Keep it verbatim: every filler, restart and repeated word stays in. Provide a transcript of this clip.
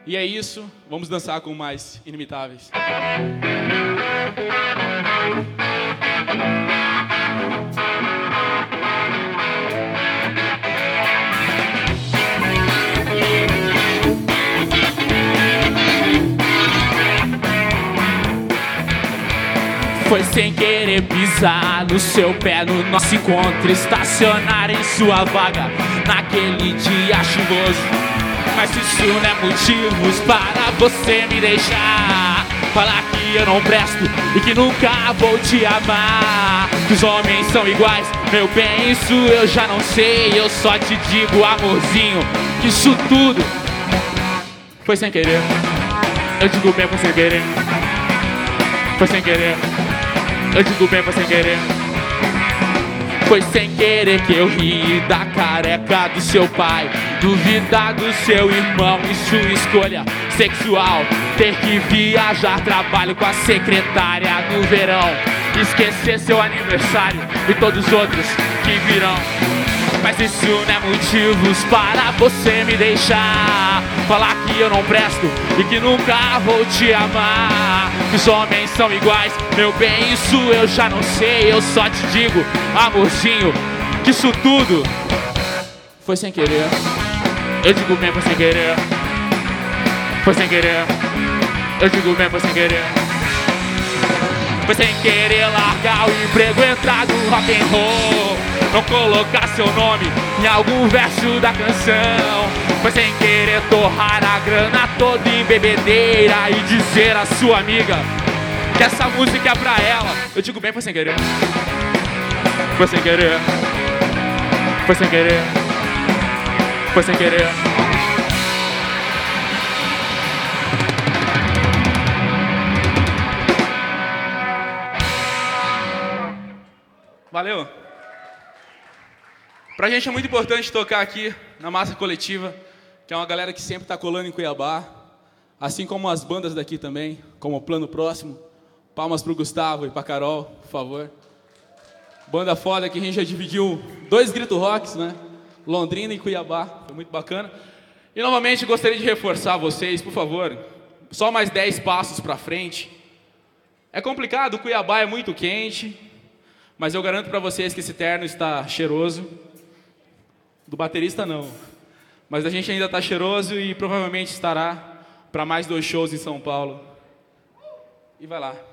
E é isso, vamos dançar com mais Inimitáveis. Foi sem querer pisar no seu pé no nosso encontro, estacionar em sua vaga naquele dia chuvoso. Mas isso não é motivos para você me deixar, falar que eu não presto e que nunca vou te amar. Que os homens são iguais, meu bem, isso eu já não sei. Eu só te digo, amorzinho, que isso tudo foi sem querer. Eu digo bem, foi sem querer. Foi sem querer. Eu digo bem, foi sem querer. Foi sem querer que eu ri da careca do seu pai, duvidar do seu irmão e sua escolha sexual, ter que viajar, trabalho com a secretária no verão, esquecer seu aniversário e todos os outros que virão. Mas isso não é motivos para você me deixar, falar que eu não presto e que nunca vou te amar. Que os homens são iguais, meu bem, isso eu já não sei. Eu só te digo, amorzinho, que isso tudo foi sem querer. Eu digo bem, foi sem querer. Foi sem querer. Eu digo bem, foi sem querer. Foi sem querer largar o emprego, entrar no rock and roll, não colocar seu nome em algum verso da canção. Foi sem querer torrar a grana toda em bebedeira e dizer à sua amiga que essa música é pra ela. Eu digo bem, foi sem querer. Foi sem querer. Foi sem querer. Foi sem querer. Valeu! Pra gente é muito importante tocar aqui na Massa Coletiva, que é uma galera que sempre tá colando em Cuiabá, assim como as bandas daqui também, como o Plano Próximo. Palmas pro Gustavo e pra Carol, por favor. Banda foda que a gente já dividiu dois Grito Rocks, né? Londrina e Cuiabá, foi muito bacana. E novamente gostaria de reforçar vocês, por favor, só mais dez passos pra frente. É complicado, Cuiabá é muito quente, mas eu garanto pra vocês que esse terno está cheiroso. Do baterista não, mas a gente ainda está cheiroso e provavelmente estará para mais dois shows em São Paulo. E vai lá.